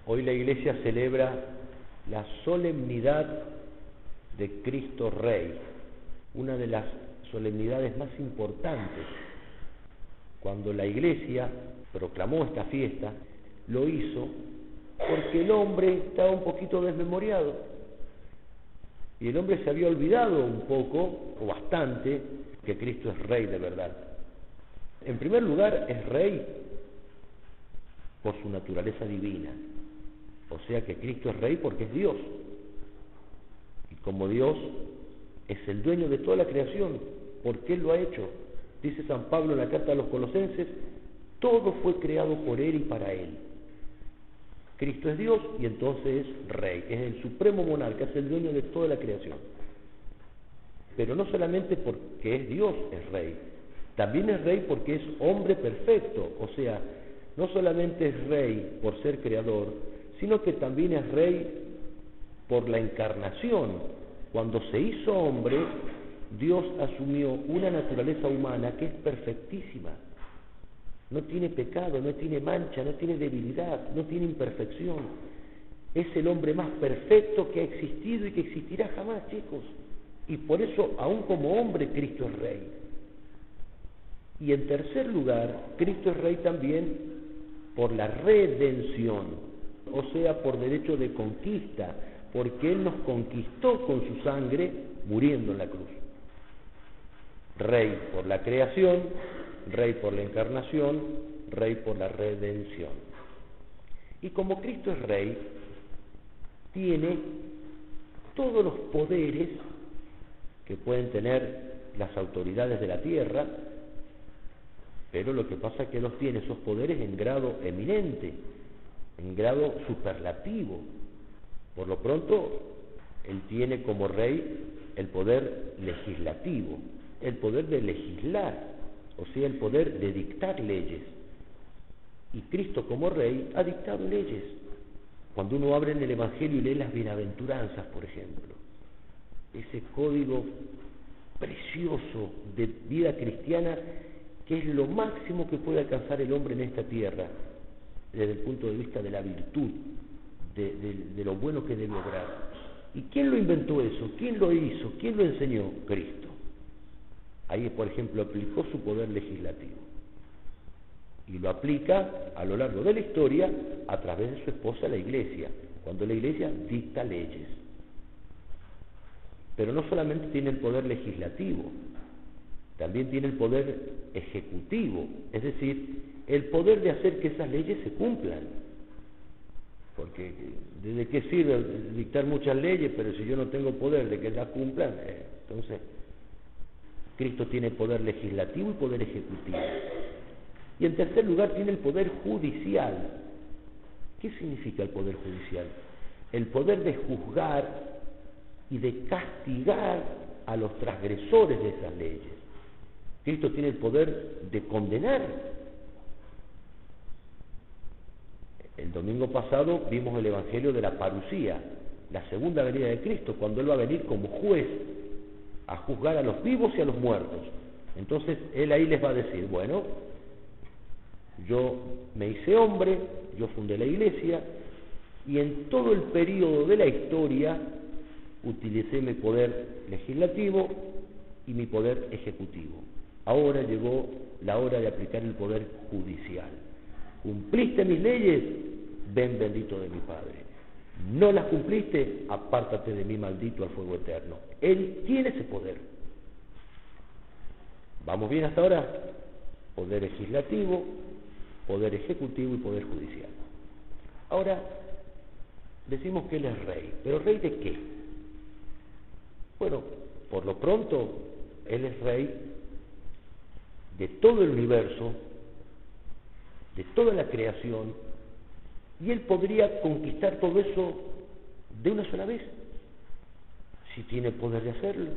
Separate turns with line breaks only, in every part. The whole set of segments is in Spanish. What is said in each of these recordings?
Hoy la Iglesia celebra la solemnidad de Cristo Rey, una de las solemnidades más importantes. Cuando la Iglesia proclamó esta fiesta, lo hizo porque el hombre estaba un poquito desmemoriado. Y el hombre se había olvidado un poco, o bastante, que Cristo es Rey de verdad. En primer lugar, es Rey por su naturaleza divina. O sea que Cristo es Rey porque es Dios. Y como Dios es el dueño de toda la creación, porque Él lo ha hecho. Dice San Pablo en la carta a los Colosenses, todo fue creado por Él y para Él. Cristo es Dios y entonces es Rey, es el supremo monarca, es el dueño de toda la creación. Pero no solamente porque es Dios es Rey, también es Rey porque es hombre perfecto, o sea, no solamente es Rey por ser creador, sino que también es Rey por la encarnación. Cuando se hizo hombre, Dios asumió una naturaleza humana que es perfectísima. No tiene pecado, no tiene mancha, no tiene debilidad, no tiene imperfección. Es el hombre más perfecto que ha existido y que existirá jamás, chicos. Y por eso, aún como hombre, Cristo es Rey. Y en tercer lugar, Cristo es Rey también por la redención, o sea, por derecho de conquista, porque Él nos conquistó con su sangre muriendo en la cruz. Rey por la creación, Rey por la encarnación, Rey por la redención. Y como Cristo es Rey, tiene todos los poderes que pueden tener las autoridades de la tierra, pero lo que pasa es que los tiene esos poderes en grado eminente, en grado superlativo. Por lo pronto, Él tiene como Rey el poder legislativo, el poder de legislar, o sea, el poder de dictar leyes. Y Cristo como Rey ha dictado leyes. Cuando uno abre en el Evangelio y lee las bienaventuranzas, por ejemplo, ese código precioso de vida cristiana que es lo máximo que puede alcanzar el hombre en esta tierra, desde el punto de vista de la virtud, de lo bueno que debe obrar. ¿Y quién lo inventó eso? ¿Quién lo hizo? ¿Quién lo enseñó? Cristo. Ahí, por ejemplo, aplicó su poder legislativo. Y lo aplica a lo largo de la historia a través de su esposa, la Iglesia, cuando la Iglesia dicta leyes. Pero no solamente tiene el poder legislativo, también tiene el poder ejecutivo, es decir, el poder de hacer que esas leyes se cumplan. Porque ¿de qué sirve dictar muchas leyes, pero si yo no tengo poder de que las cumplan? Entonces, Cristo tiene poder legislativo y poder ejecutivo. Y en tercer lugar tiene el poder judicial. ¿Qué significa el poder judicial? El poder de juzgar y de castigar a los transgresores de esas leyes. Cristo tiene el poder de condenar. El domingo pasado vimos el Evangelio de la parucía, la segunda venida de Cristo, cuando Él va a venir como juez a juzgar a los vivos y a los muertos. Entonces Él ahí les va a decir, bueno, yo me hice hombre, yo fundé la Iglesia, y en todo el periodo de la historia utilicé mi poder legislativo y mi poder ejecutivo. Ahora llegó la hora de aplicar el poder judicial. ¿Cumpliste mis leyes? Ven bendito de mi Padre. ¿No las cumpliste? Apártate de mí, maldito, al fuego eterno. Él tiene ese poder. ¿Vamos bien hasta ahora? Poder legislativo, poder ejecutivo y poder judicial. Ahora, decimos que Él es Rey. ¿Pero Rey de qué? Bueno, por lo pronto, Él es Rey de todo el universo, de toda la creación, y Él podría conquistar todo eso de una sola vez, si tiene el poder de hacerlo.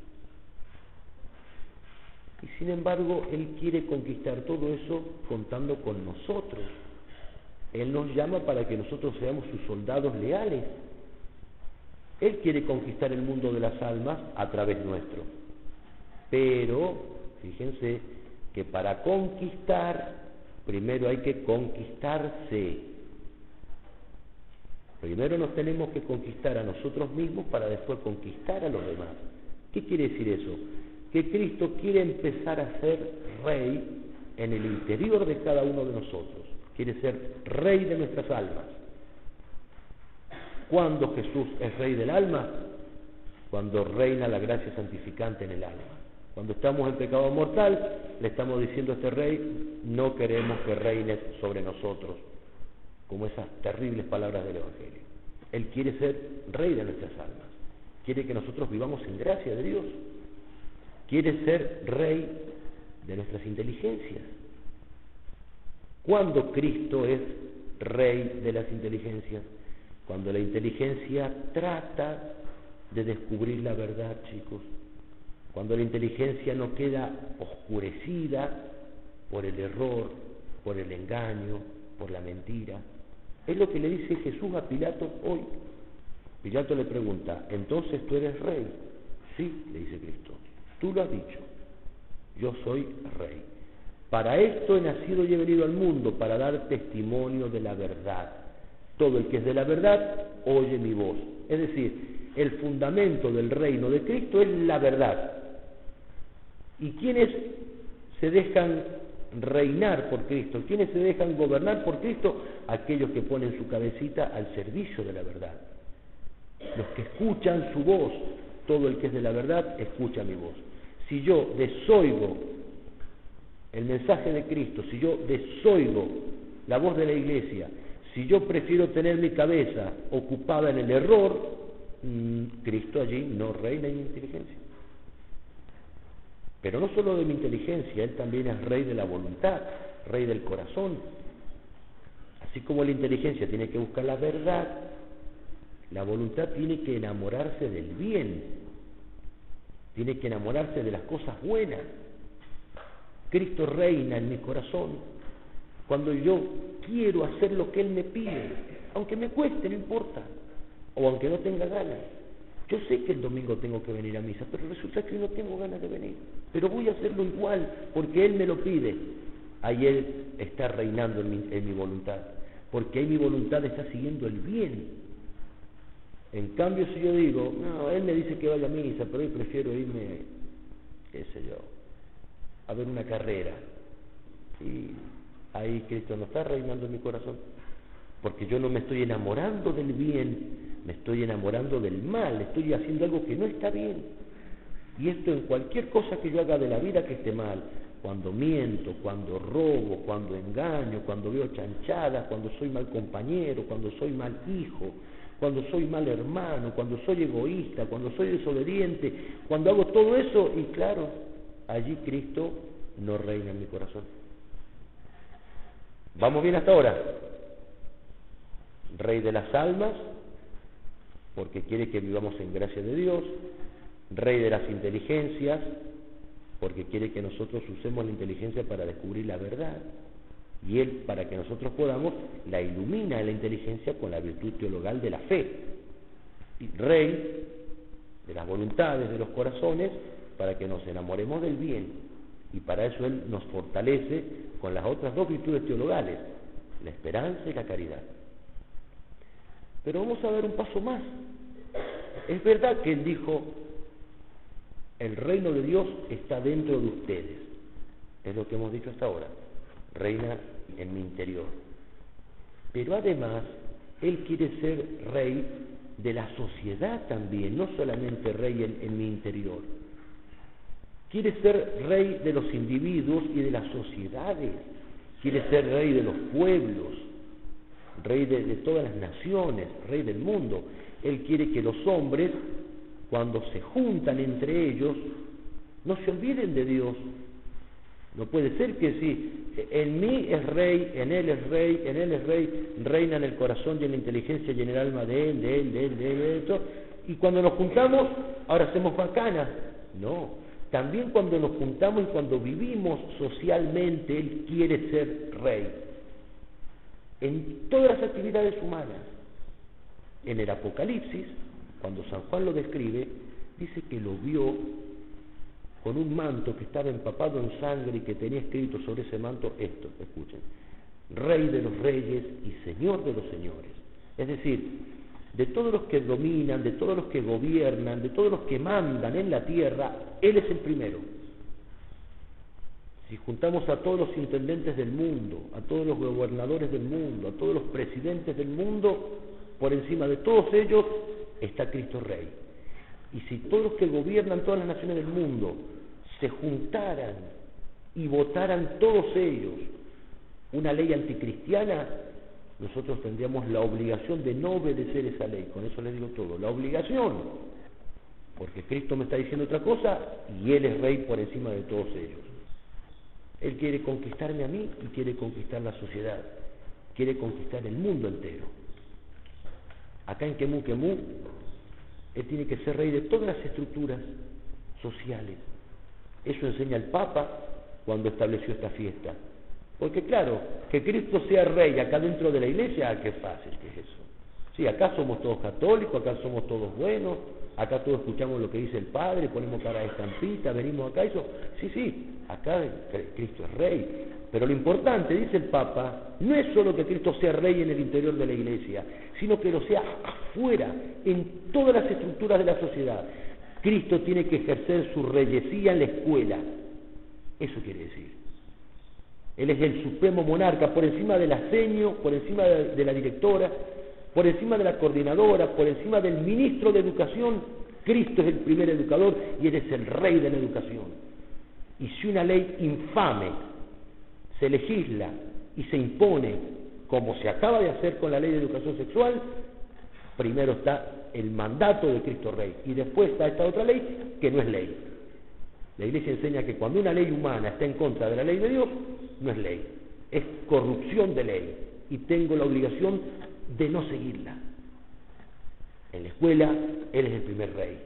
Y sin embargo, Él quiere conquistar todo eso contando con nosotros. Él nos llama para que nosotros seamos sus soldados leales. Él quiere conquistar el mundo de las almas a través nuestro. Pero, fíjense, que para conquistar, primero hay que conquistarse. Primero nos tenemos que conquistar a nosotros mismos para después conquistar a los demás. ¿Qué quiere decir eso? Que Cristo quiere empezar a ser rey en el interior de cada uno de nosotros. Quiere ser rey de nuestras almas. ¿Cuándo Jesús es rey del alma? Cuando reina la gracia santificante en el alma. Cuando estamos en pecado mortal, le estamos diciendo a este rey, no queremos que reines sobre nosotros, como esas terribles palabras del Evangelio. Él quiere ser rey de nuestras almas. Quiere que nosotros vivamos en gracia de Dios. Quiere ser rey de nuestras inteligencias. ¿Cuándo Cristo es rey de las inteligencias? Cuando la inteligencia trata de descubrir la verdad, chicos. Cuando la inteligencia no queda oscurecida por el error, por el engaño, por la mentira. Es lo que le dice Jesús a Pilato hoy. Pilato le pregunta, ¿entonces tú eres rey? Sí, le dice Cristo, tú lo has dicho, yo soy rey. Para esto he nacido y he venido al mundo, para dar testimonio de la verdad. Todo el que es de la verdad, oye mi voz. Es decir, el fundamento del reino de Cristo es la verdad. ¿Y quiénes se dejan reinar por Cristo? ¿Quiénes se dejan gobernar por Cristo? Aquellos que ponen su cabecita al servicio de la verdad. Los que escuchan su voz. Todo el que es de la verdad, escucha mi voz. Si yo desoigo el mensaje de Cristo, si yo desoigo la voz de la iglesia, si yo prefiero tener mi cabeza ocupada en el error, Cristo allí no reina en mi inteligencia. Pero no solo de mi inteligencia, Él también es rey de la voluntad, rey del corazón. Así como la inteligencia tiene que buscar la verdad, la voluntad tiene que enamorarse del bien, tiene que enamorarse de las cosas buenas. Cristo reina en mi corazón cuando yo quiero hacer lo que Él me pide, aunque me cueste, no importa, o aunque no tenga ganas. Yo sé que el domingo tengo que venir a misa, pero resulta que no tengo ganas de venir, pero voy a hacerlo igual, porque Él me lo pide. Ahí Él está reinando en mi voluntad, porque ahí mi voluntad está siguiendo el bien. En cambio, si yo digo, no, Él me dice que vaya a misa, pero hoy prefiero irme, qué sé yo, a ver una carrera, y ahí Cristo no está reinando en mi corazón, porque yo no me estoy enamorando del bien, me estoy enamorando del mal, estoy haciendo algo que no está bien. Y esto en cualquier cosa que yo haga de la vida que esté mal, cuando miento, cuando robo, cuando engaño, cuando veo chanchadas, cuando soy mal compañero, cuando soy mal hijo, cuando soy mal hermano, cuando soy egoísta, cuando soy desobediente, cuando hago todo eso, y claro, allí Cristo no reina en mi corazón. ¿Vamos bien hasta ahora? Rey de las almas, porque quiere que vivamos en gracia de Dios. Rey de las inteligencias, porque quiere que nosotros usemos la inteligencia para descubrir la verdad. Y Él, para que nosotros podamos, la ilumina la inteligencia con la virtud teologal de la fe. Y Rey de las voluntades, de los corazones, para que nos enamoremos del bien. Y para eso Él nos fortalece con las otras dos virtudes teologales, la esperanza y la caridad. Pero vamos a dar un paso más. Es verdad que Él dijo, el reino de Dios está dentro de ustedes. Es lo que hemos dicho hasta ahora. Reina en mi interior. Pero además, Él quiere ser rey de la sociedad también, no solamente rey en mi interior. Quiere ser rey de los individuos y de las sociedades. Quiere ser rey de los pueblos, rey de todas las naciones, rey del mundo. Él quiere que los hombres, cuando se juntan entre ellos, no se olviden de Dios. No puede ser que si en mí es rey, en él es rey, en él es rey, reina en el corazón y en la inteligencia y en el alma de él, y cuando nos juntamos, ahora hacemos bacanas. No, también cuando nos juntamos y cuando vivimos socialmente, Él quiere ser rey. En todas las actividades humanas. En el Apocalipsis, cuando San Juan lo describe, dice que lo vio con un manto que estaba empapado en sangre y que tenía escrito sobre ese manto esto, escuchen, Rey de los reyes y Señor de los señores. Es decir, de todos los que dominan, de todos los que gobiernan, de todos los que mandan en la tierra, Él es el primero. Si juntamos a todos los intendentes del mundo, a todos los gobernadores del mundo, a todos los presidentes del mundo, por encima de todos ellos está Cristo Rey. Y si todos los que gobiernan todas las naciones del mundo se juntaran y votaran todos ellos una ley anticristiana, nosotros tendríamos la obligación de no obedecer esa ley. Con eso les digo todo, la obligación, porque Cristo me está diciendo otra cosa y Él es Rey por encima de todos ellos. Él quiere conquistarme a mí y quiere conquistar la sociedad, quiere conquistar el mundo entero. Acá en Kemú, Él tiene que ser Rey de todas las estructuras sociales. Eso enseña el Papa cuando estableció esta fiesta. Porque claro, que Cristo sea Rey acá dentro de la iglesia, qué fácil que es eso. Sí, acá somos todos católicos, acá somos todos buenos, acá todos escuchamos lo que dice el Padre, ponemos cara de estampita, venimos acá, eso. Sí, acá Cristo es Rey. Pero lo importante, dice el Papa, no es solo que Cristo sea Rey en el interior de la iglesia, sino que lo sea afuera, en todas las estructuras de la sociedad. Cristo tiene que ejercer su reyesía en la escuela. Eso quiere decir. Él es el supremo monarca, por encima del aseño, por encima de la directora, por encima de la coordinadora, por encima del ministro de educación. Cristo es el primer educador y Él es el Rey de la educación. Y si una ley infame se legisla y se impone, como se acaba de hacer con la ley de educación sexual, primero está el mandato de Cristo Rey y después está esta otra ley que no es ley. La Iglesia enseña que cuando una ley humana está en contra de la ley de Dios, no es ley, es corrupción de ley y tengo la obligación de no seguirla. En la escuela, Él es el primer Rey.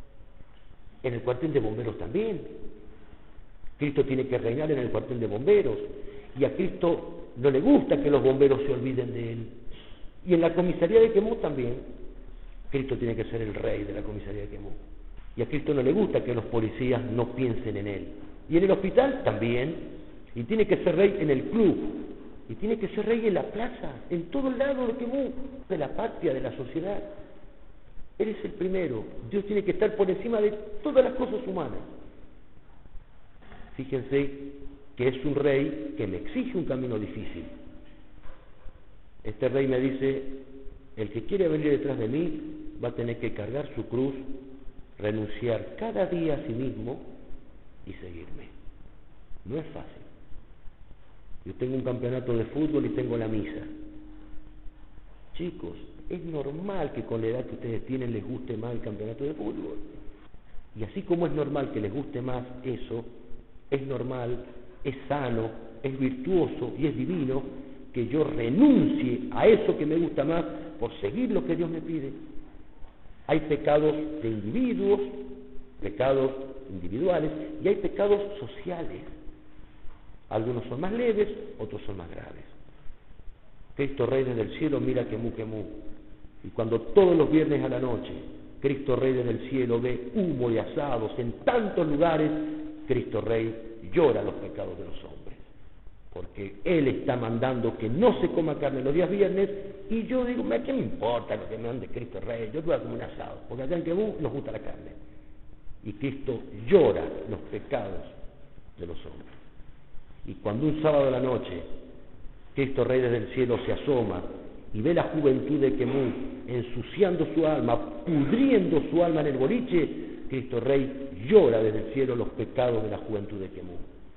En el cuartel de bomberos también. Cristo tiene que reinar en el cuartel de bomberos y a Cristo no le gusta que los bomberos se olviden de Él. Y en la comisaría de Kemú también, Cristo tiene que ser el Rey de la comisaría de Kemú. Y a Cristo no le gusta que los policías no piensen en Él. Y en el hospital también. Y tiene que ser Rey en el club. Y tiene que ser Rey en la plaza, en todo el lado de Kemú, de la patria, de la sociedad. Él es el primero. Dios tiene que estar por encima de todas las cosas humanas. Fíjense que es un Rey que me exige un camino difícil. Este Rey me dice, el que quiere venir detrás de mí va a tener que cargar su cruz, renunciar cada día a sí mismo y seguirme. No es fácil. Yo tengo un campeonato de fútbol y tengo la misa. Chicos, es normal que con la edad que ustedes tienen les guste más el campeonato de fútbol. Y así como es normal que les guste más eso, es normal, es sano, es virtuoso y es divino que yo renuncie a eso que me gusta más por seguir lo que Dios me pide. Hay pecados de individuos, pecados individuales y hay pecados sociales. Algunos son más leves, otros son más graves. Cristo Rey desde el cielo mira Kemú. Y cuando todos los viernes a la noche Cristo Rey desde el cielo ve humo y asados en tantos lugares, Cristo Rey llora los pecados de los hombres. Porque Él está mandando que no se coma carne los días viernes y yo digo, ¿qué me importa lo que me mande Cristo Rey? Yo voy a comer un asado, porque acá en Kemú nos gusta la carne. Y Cristo llora los pecados de los hombres. Y cuando un sábado de la noche Cristo Rey desde el cielo se asoma y ve la juventud de Kemú ensuciando su alma, pudriendo su alma en el boliche, Cristo Rey llora desde el cielo los pecados de la juventud de Kemú.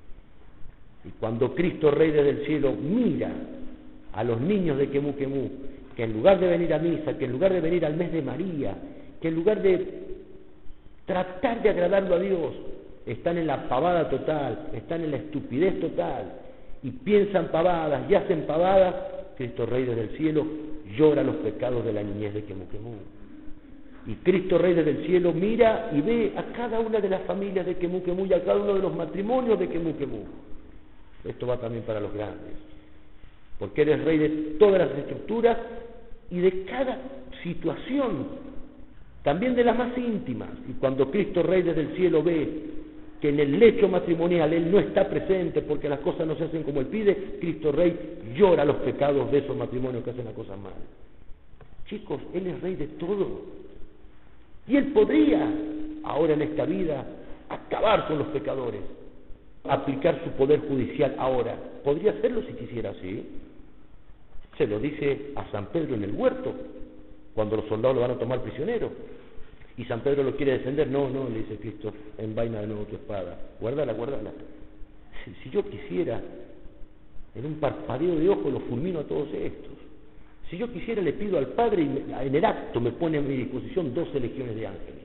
Y cuando Cristo Rey desde el cielo mira a los niños de Kemú, que en lugar de venir a misa, que en lugar de venir al mes de María, que en lugar de tratar de agradarlo a Dios, están en la pavada total, están en la estupidez total, y piensan pavadas y hacen pavadas, Cristo Rey desde el cielo llora los pecados de la niñez de Kemú. Y Cristo Rey desde el cielo mira y ve a cada una de las familias de Kemú y a cada uno de los matrimonios de Kemú. Esto va también para los grandes, porque Él es Rey de todas las estructuras y de cada situación, también de las más íntimas. Y cuando Cristo Rey desde el cielo ve que en el lecho matrimonial Él no está presente porque las cosas no se hacen como Él pide, Cristo Rey llora los pecados de esos matrimonios que hacen las cosas mal. Chicos, Él es Rey de todo. Y Él podría, ahora en esta vida, acabar con los pecadores, aplicar su poder judicial ahora. Podría hacerlo si quisiera, sí. Se lo dice a San Pedro en el huerto, cuando los soldados lo van a tomar prisionero. Y San Pedro lo quiere defender. No, le dice Cristo, envaina de nuevo tu espada. Guárdala. Si yo quisiera, en un parpadeo de ojos los fulmino a todos estos. Si yo quisiera, le pido al Padre y en el acto me pone a mi disposición 12 legiones de ángeles.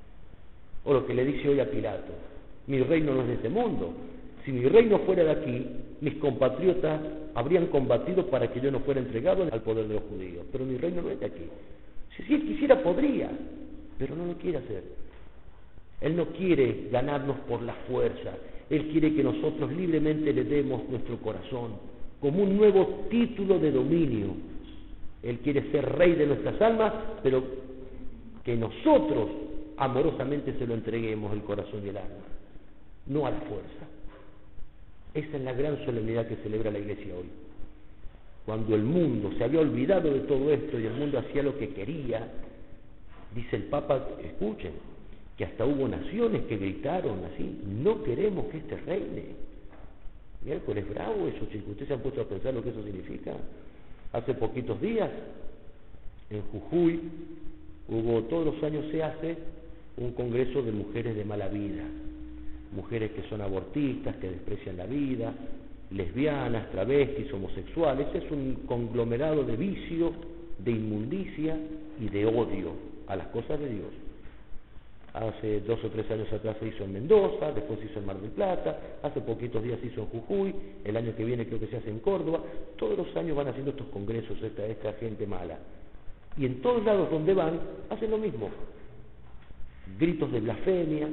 O lo que le dice hoy a Pilato, mi reino no es de este mundo. Si mi reino fuera de aquí, mis compatriotas habrían combatido para que yo no fuera entregado al poder de los judíos. Pero mi reino no es de aquí. Si Él quisiera, podría, pero no lo quiere hacer. Él no quiere ganarnos por la fuerza. Él quiere que nosotros libremente le demos nuestro corazón como un nuevo título de dominio. Él quiere ser Rey de nuestras almas, pero que nosotros amorosamente se lo entreguemos el corazón y el alma, no a la fuerza. Esa es la gran solemnidad que celebra la Iglesia hoy. Cuando el mundo se había olvidado de todo esto y el mundo hacía lo que quería, dice el Papa, escuchen, que hasta hubo naciones que gritaron así, no queremos que este reine. Miércoles bravo eso, chicos. ¿Ustedes se han puesto a pensar lo que eso significa? Hace poquitos días, en Jujuy, todos los años se hace un congreso de mujeres de mala vida, mujeres que son abortistas, que desprecian la vida, lesbianas, travestis, homosexuales. Es un conglomerado de vicio, de inmundicia y de odio a las cosas de Dios. Hace 2 o 3 años atrás se hizo en Mendoza, después se hizo en Mar del Plata, hace poquitos días se hizo en Jujuy, el año que viene creo que se hace en Córdoba. Todos los años van haciendo estos congresos esta gente mala. Y en todos lados donde van, hacen lo mismo. Gritos de blasfemia,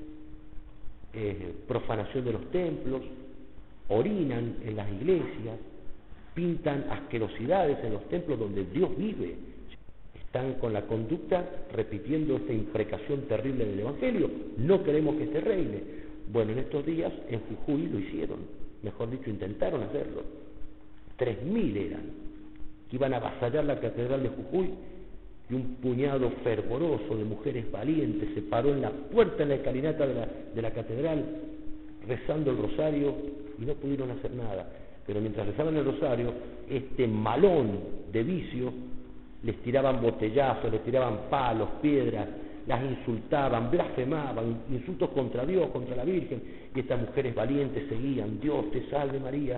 profanación de los templos, orinan en las iglesias, pintan asquerosidades en los templos donde Dios vive. Están con la conducta repitiendo esta imprecación terrible del Evangelio. No queremos que este reine. Bueno, en estos días en Jujuy lo hicieron, mejor dicho, intentaron hacerlo. 3.000 eran, que iban a avasallar la catedral de Jujuy, y un puñado fervoroso de mujeres valientes se paró en la puerta, en la escalinata de la catedral, rezando el rosario, y no pudieron hacer nada. Pero mientras rezaban el rosario, este malón de vicio les tiraban botellazos, les tiraban palos, piedras, las insultaban, blasfemaban, insultos contra Dios, contra la Virgen, y estas mujeres valientes seguían, Dios te salve María,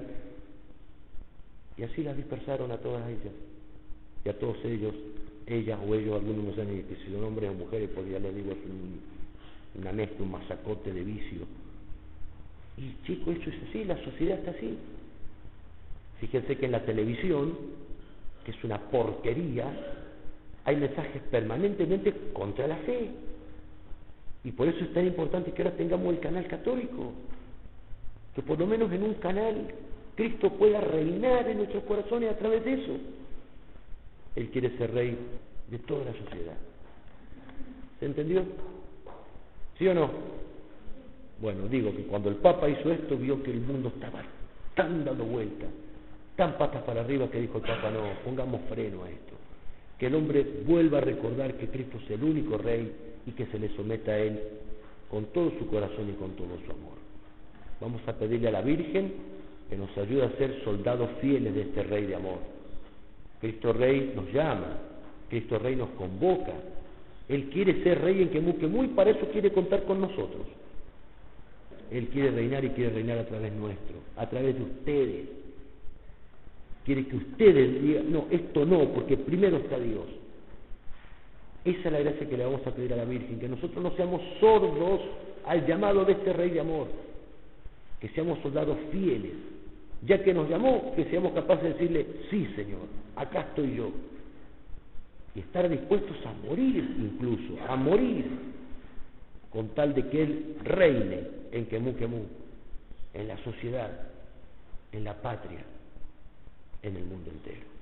y así las dispersaron a todas ellas, y a todos ellos, ellas o ellos, algunos no saben si son hombres o mujeres, porque ya les digo, es una mezcla, un masacote de vicio. Y chicos, esto es así, la sociedad está así. Fíjense que en la televisión, que es una porquería, hay mensajes permanentemente contra la fe. Y por eso es tan importante que ahora tengamos el canal católico, que por lo menos en un canal Cristo pueda reinar en nuestros corazones a través de eso. Él quiere ser Rey de toda la sociedad. ¿Se entendió? ¿Sí o no? Bueno, digo que cuando el Papa hizo esto, vio que el mundo estaba tan dando vuelta, tan patas para arriba, que dijo el Papa, no, pongamos freno a esto. Que el hombre vuelva a recordar que Cristo es el único Rey y que se le someta a Él con todo su corazón y con todo su amor. Vamos a pedirle a la Virgen que nos ayude a ser soldados fieles de este Rey de amor. Cristo Rey nos llama, Cristo Rey nos convoca. Él quiere ser Rey en Quemú y para eso quiere contar con nosotros. Él quiere reinar y quiere reinar a través nuestro, a través de ustedes. Quiere que ustedes digan, no, esto no, porque primero está Dios. Esa es la gracia que le vamos a pedir a la Virgen, que nosotros no seamos sordos al llamado de este Rey de amor, que seamos soldados fieles. Ya que nos llamó, que seamos capaces de decirle, sí Señor, acá estoy yo. Y estar dispuestos a morir incluso, a morir, con tal de que Él reine en Quemú, en la sociedad, en la patria, en el mundo entero.